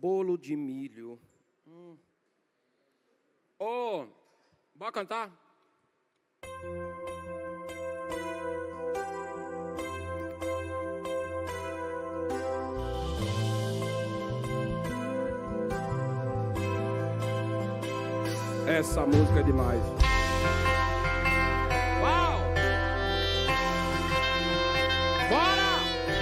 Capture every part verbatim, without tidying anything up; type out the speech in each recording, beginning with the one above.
bolo de milho. Hum. Oh, bora cantar? Essa música é demais. Uau! Bora!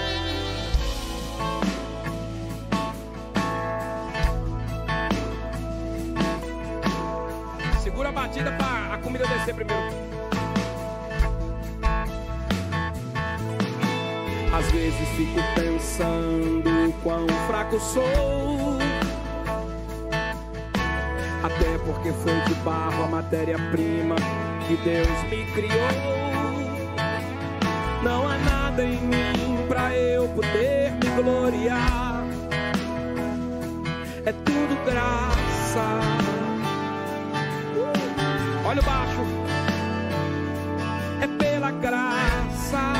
Segura a batida para a comida descer primeiro. Às vezes fico pensando quão fraco sou. Até porque foi de barro a matéria-prima que Deus me criou. Não há nada em mim pra eu poder me gloriar. É tudo graça. uh, Olha o baixo. É pela graça.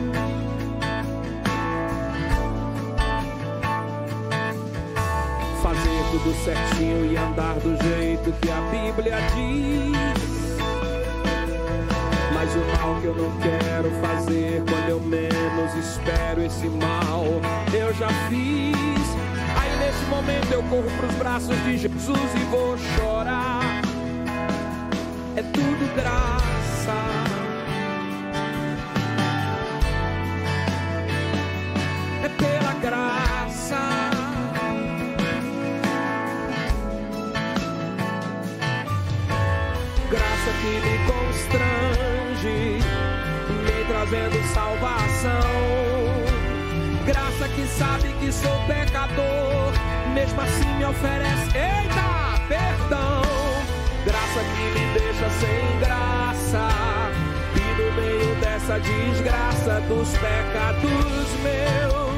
Fazer tudo certinho e andar do jeito que a Bíblia diz. Mas o mal que eu não quero fazer, quando eu menos espero, esse mal eu já fiz. Aí nesse momento eu corro pros braços de Jesus e vou chorar. É tudo graça. É pela graça. Graça que me constrange, me trazendo salvação. Graça que sabe que sou pecador, mesmo assim me oferece, eita, perdão. Graça que me deixa sem graça, e no meio dessa desgraça dos pecados meus,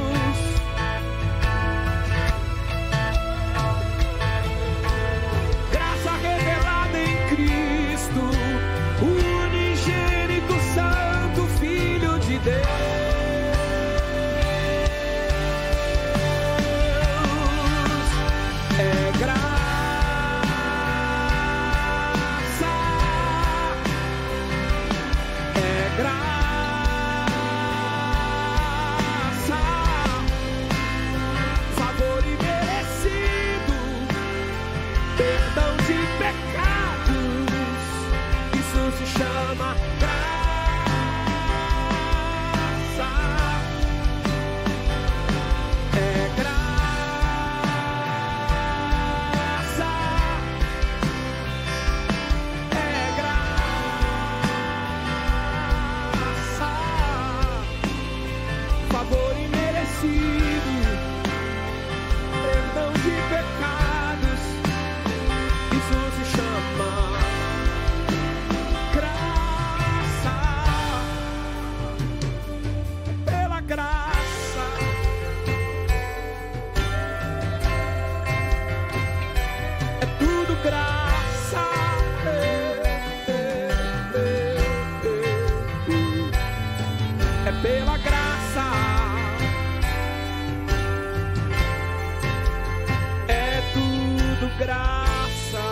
graça revelada em Cristo, o unigênito santo Filho de Deus. É graça, é graça, favor imerecido, perdão de pecados, isso se chama graça. É graça, é graça, favor imerecido, perdão de pecados, isso se chama graça. Pela graça, é tudo graça. É, é, é, é, é pela graça. É tudo graça.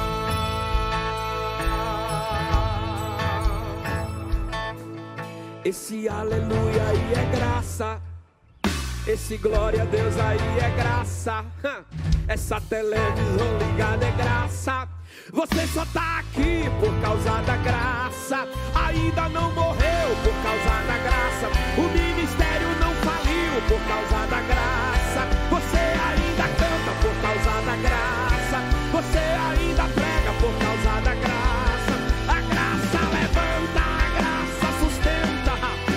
Esse aleluia aí é graça. Esse glória a Deus aí é graça. Essa televisão ligada é graça. Você só tá aqui por causa da graça. Ainda não morreu por causa da graça. O ministério não faliu por causa da graça. Você ainda canta por causa da graça. Você ainda prega por causa da graça. A graça levanta, a graça sustenta.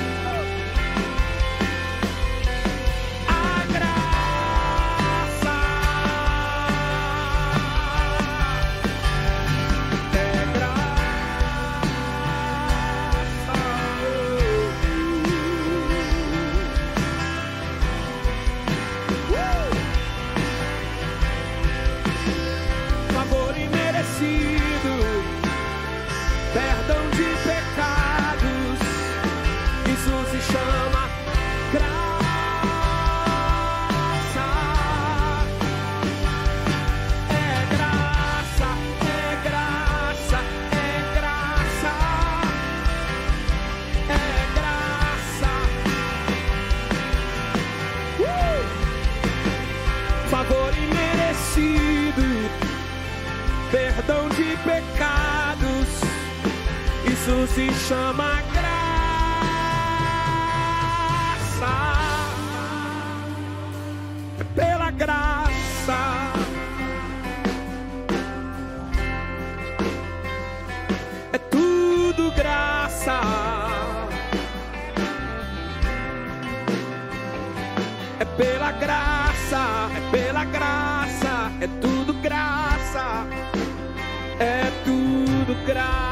A graça é graça. favor imerecido, perdão de pecados, isso se chama graça. É pela graça. É tudo graça. É pela graça, é pela graça, é tudo graça, é tudo graça.